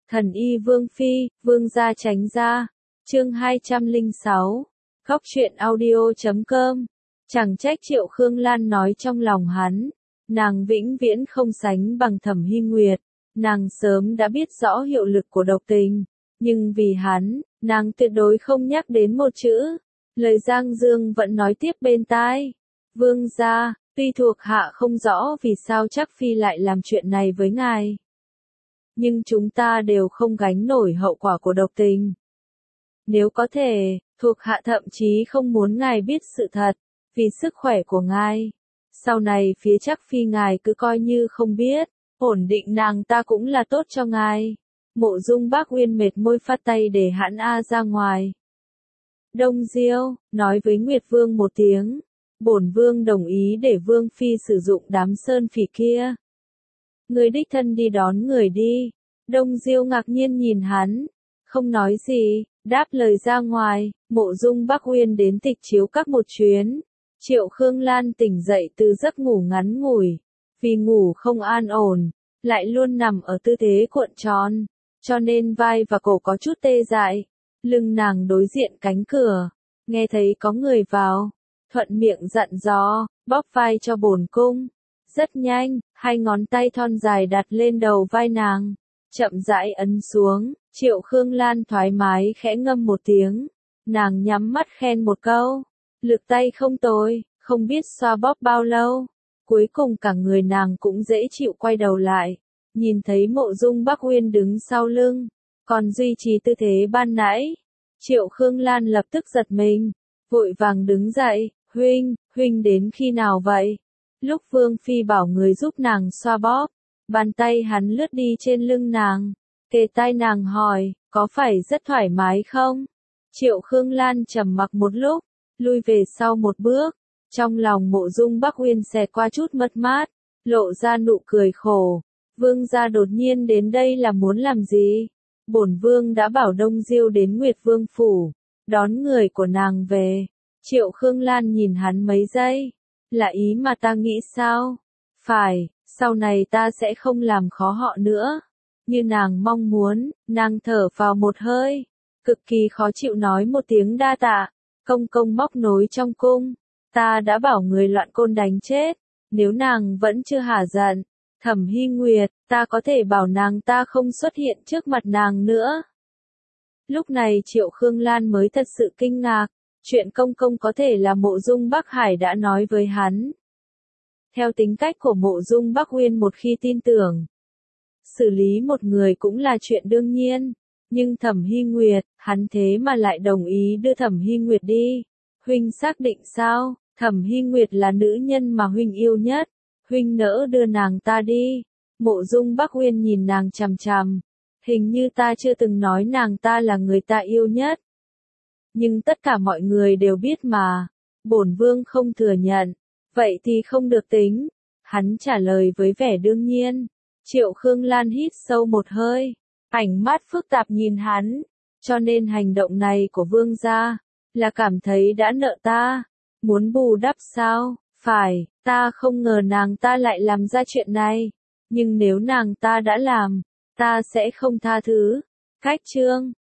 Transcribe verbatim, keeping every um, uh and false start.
Thần y Vương Phi, Vương gia tránh ra. Chương hai trăm lẻ sáu. Góc truyện audio chấm com. Chẳng trách Triệu Khương Lan nói trong lòng hắn, nàng vĩnh viễn không sánh bằng Thẩm Hy Nguyệt, nàng sớm đã biết rõ hiệu lực của độc tình, nhưng vì hắn, nàng tuyệt đối không nhắc đến một chữ. Lời Giang Dương vẫn nói tiếp bên tai. Vương gia, tuy thuộc hạ không rõ vì sao Trác Phi lại làm chuyện này với ngài, nhưng chúng ta đều không gánh nổi hậu quả của độc tình. Nếu có thể, thuộc hạ thậm chí không muốn ngài biết sự thật, vì sức khỏe của ngài. Sau này phía Trác Phi ngài cứ coi như không biết, ổn định nàng ta cũng là tốt cho ngài. Mộ Dung Bác Uyên mệt môi phát tay để hắn A ra ngoài. Đông Diêu, nói với Nguyệt Vương một tiếng. Bổn Vương đồng ý để Vương Phi sử dụng đám sơn phỉ kia. Người đích thân đi đón người đi. Đông Diêu ngạc nhiên nhìn hắn, không nói gì, đáp lời ra ngoài. Mộ Dung Bác Uyên đến Tịch Chiếu Các một chuyến. Triệu Khương Lan tỉnh dậy từ giấc ngủ ngắn ngủi, vì ngủ không an ổn, lại luôn nằm ở tư thế cuộn tròn, cho nên vai và cổ có chút tê dại. Lưng nàng đối diện cánh cửa, nghe thấy có người vào, thuận miệng dặn dò, bóp vai cho bổn cung. Rất nhanh, hai ngón tay thon dài đặt lên đầu vai nàng, chậm rãi ấn xuống. Triệu Khương Lan thoải mái khẽ ngâm một tiếng, nàng nhắm mắt khen một câu, lực tay không tồi, không biết xoa bóp bao lâu. Cuối cùng cả người nàng cũng dễ chịu quay đầu lại, nhìn thấy Mộ Dung Bác Uyên đứng sau lưng, còn duy trì tư thế ban nãy. Triệu Khương Lan lập tức giật mình, vội vàng đứng dậy. Huynh, huynh đến khi nào vậy? Lúc Vương Phi bảo người giúp nàng xoa bóp, bàn tay hắn lướt đi trên lưng nàng, kề tai nàng hỏi, có phải rất thoải mái không? Triệu Khương Lan trầm mặc một lúc, lui về sau một bước, trong lòng Mộ Dung Bác Uyên xẹt qua chút mất mát, lộ ra nụ cười khổ. Vương gia đột nhiên đến đây là muốn làm gì? Bổn Vương đã bảo Đông Diêu đến Nguyệt Vương phủ, đón người của nàng về. Triệu Khương Lan nhìn hắn mấy giây, là ý mà ta nghĩ sao? Phải, sau này ta sẽ không làm khó họ nữa. Như nàng mong muốn, nàng thở vào một hơi, cực kỳ khó chịu nói một tiếng đa tạ. Công công móc nối trong cung, ta đã bảo người loạn côn đánh chết, nếu nàng vẫn chưa hả giận, Thẩm Hy Nguyệt, ta có thể bảo nàng ta không xuất hiện trước mặt nàng nữa. Lúc này Triệu Khương Lan mới thật sự kinh ngạc, chuyện công công có thể là Mộ Dung Bắc Hải đã nói với hắn. Theo tính cách của Mộ Dung Bắc Uyên một khi tin tưởng, xử lý một người cũng là chuyện đương nhiên, nhưng Thẩm Hy Nguyệt, hắn thế mà lại đồng ý đưa Thẩm Hy Nguyệt đi. Huynh xác định sao? Thẩm Hy Nguyệt là nữ nhân mà huynh yêu nhất, huynh nỡ đưa nàng ta đi? Mộ Dung Bắc Uyên nhìn nàng chằm chằm, hình như ta chưa từng nói nàng ta là người ta yêu nhất. Nhưng tất cả mọi người đều biết mà, bổn Vương không thừa nhận, vậy thì không được tính. Hắn trả lời với vẻ đương nhiên. Triệu Khương Lan hít sâu một hơi, ánh mắt phức tạp nhìn hắn, cho nên hành động này của Vương gia, là cảm thấy đã nợ ta, muốn bù đắp sao? Phải, ta không ngờ nàng ta lại làm ra chuyện này, nhưng nếu nàng ta đã làm, ta sẽ không tha thứ. Cách chương